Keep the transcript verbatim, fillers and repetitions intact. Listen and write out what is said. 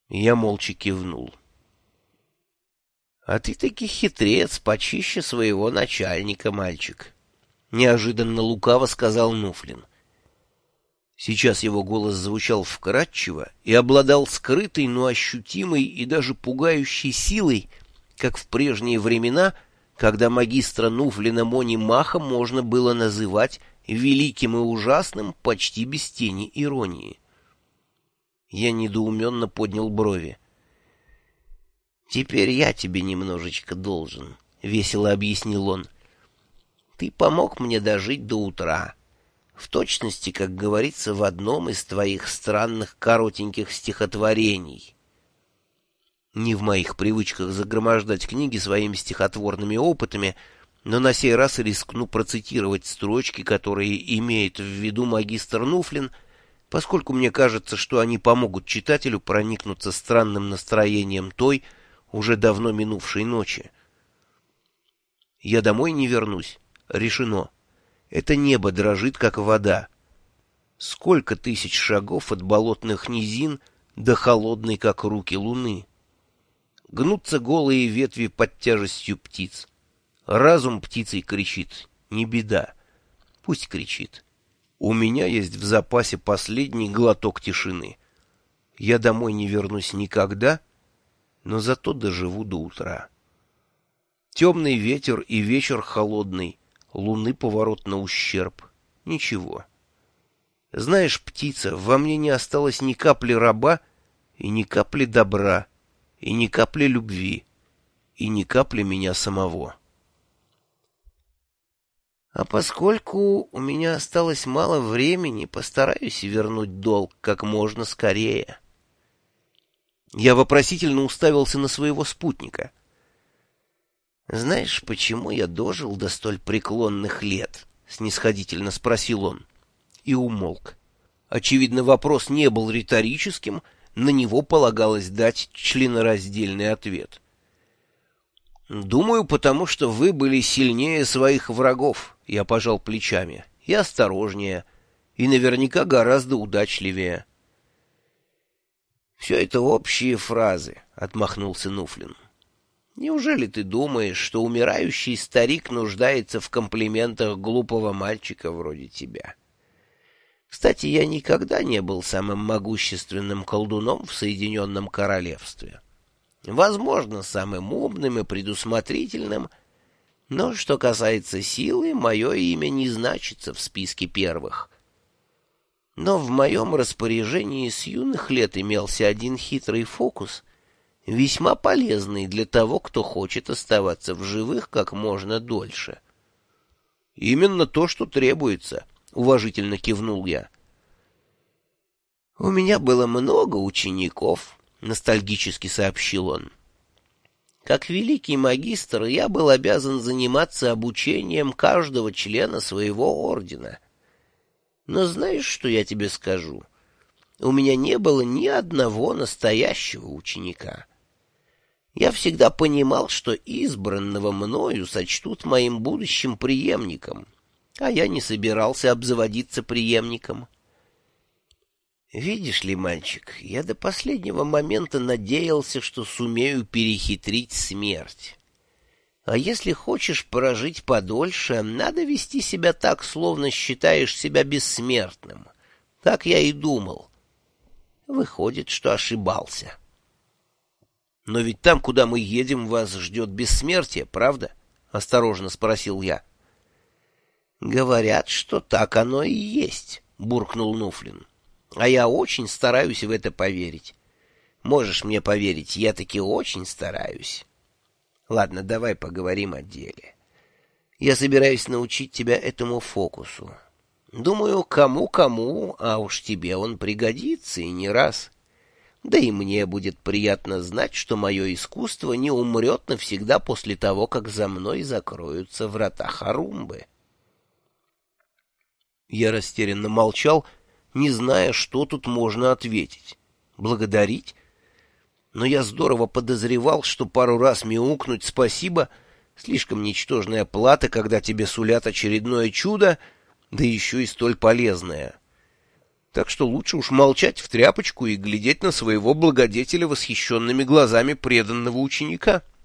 Я молча кивнул. — А ты таки хитрец, почище своего начальника, мальчик, — неожиданно лукаво сказал Нуфлин. Сейчас его голос звучал вкрадчиво и обладал скрытой, но ощутимой и даже пугающей силой, как в прежние времена, когда магистра Нуфлина Мони Маха можно было называть великим и ужасным почти без тени иронии. Я недоуменно поднял брови. — Теперь я тебе немножечко должен, — весело объяснил он. — Ты помог мне дожить до утра. В точности, как говорится в одном из твоих странных коротеньких стихотворений. Не в моих привычках загромождать книги своими стихотворными опытами, но на сей раз рискну процитировать строчки, которые имеет в виду магистр Нуфлин, поскольку мне кажется, что они помогут читателю проникнуться странным настроением той, уже давно минувшей ночи. Я домой не вернусь. Решено. Это небо дрожит, как вода. Сколько тысяч шагов от болотных низин до холодной, как руки, луны. Гнутся голые ветви под тяжестью птиц. Разум птицей кричит: не беда. Пусть кричит. У меня есть в запасе последний глоток тишины. Я домой не вернусь никогда, но зато доживу до утра. Темный ветер и вечер холодный, луны поворот на ущерб. Ничего. Знаешь, птица, во мне не осталось ни капли раба, и ни капли добра, и ни капли любви, и ни капли меня самого. А поскольку у меня осталось мало времени, постараюсь вернуть долг как можно скорее. Я вопросительно уставился на своего спутника. «Знаешь, почему я дожил до столь преклонных лет?» — снисходительно спросил он. И умолк. Очевидно, вопрос не был риторическим, на него полагалось дать членораздельный ответ. «Думаю, потому что вы были сильнее своих врагов», — я пожал плечами, — «и осторожнее, и наверняка гораздо удачливее». «Все это общие фразы», — отмахнулся Нуфлин. «Неужели ты думаешь, что умирающий старик нуждается в комплиментах глупого мальчика вроде тебя? Кстати, я никогда не был самым могущественным колдуном в Соединенном Королевстве. Возможно, самым умным и предусмотрительным, но что касается силы, мое имя не значится в списке первых. Но в моем распоряжении с юных лет имелся один хитрый фокус, весьма полезный для того, кто хочет оставаться в живых как можно дольше. — Именно то, что требуется, — уважительно кивнул я. — У меня было много учеников, — ностальгически сообщил он. Как великий магистр я был обязан заниматься обучением каждого члена своего ордена. Но знаешь, что я тебе скажу? У меня не было ни одного настоящего ученика. Я всегда понимал, что избранного мною сочтут моим будущим преемником, а я не собирался обзаводиться преемником. Видишь ли, мальчик, я до последнего момента надеялся, что сумею перехитрить смерть. А если хочешь прожить подольше, надо вести себя так, словно считаешь себя бессмертным. Так я и думал. Выходит, что ошибался. Но ведь там, куда мы едем, вас ждет бессмертие, правда? — осторожно спросил я. — Говорят, что так оно и есть, — буркнул Нуфлин. — А я очень стараюсь в это поверить. Можешь мне поверить, я таки очень стараюсь. Ладно, давай поговорим о деле. Я собираюсь научить тебя этому фокусу. Думаю, кому-кому, а уж тебе он пригодится и не раз. Да и мне будет приятно знать, что мое искусство не умрет навсегда после того, как за мной закроются врата Харумбы. Я растерянно молчал, не зная, что тут можно ответить. Благодарить? Но я здорово подозревал, что пару раз мяукнуть «спасибо» — слишком ничтожная плата, когда тебе сулят очередное чудо, да еще и столь полезное. Так что лучше уж молчать в тряпочку и глядеть на своего благодетеля восхищенными глазами преданного ученика.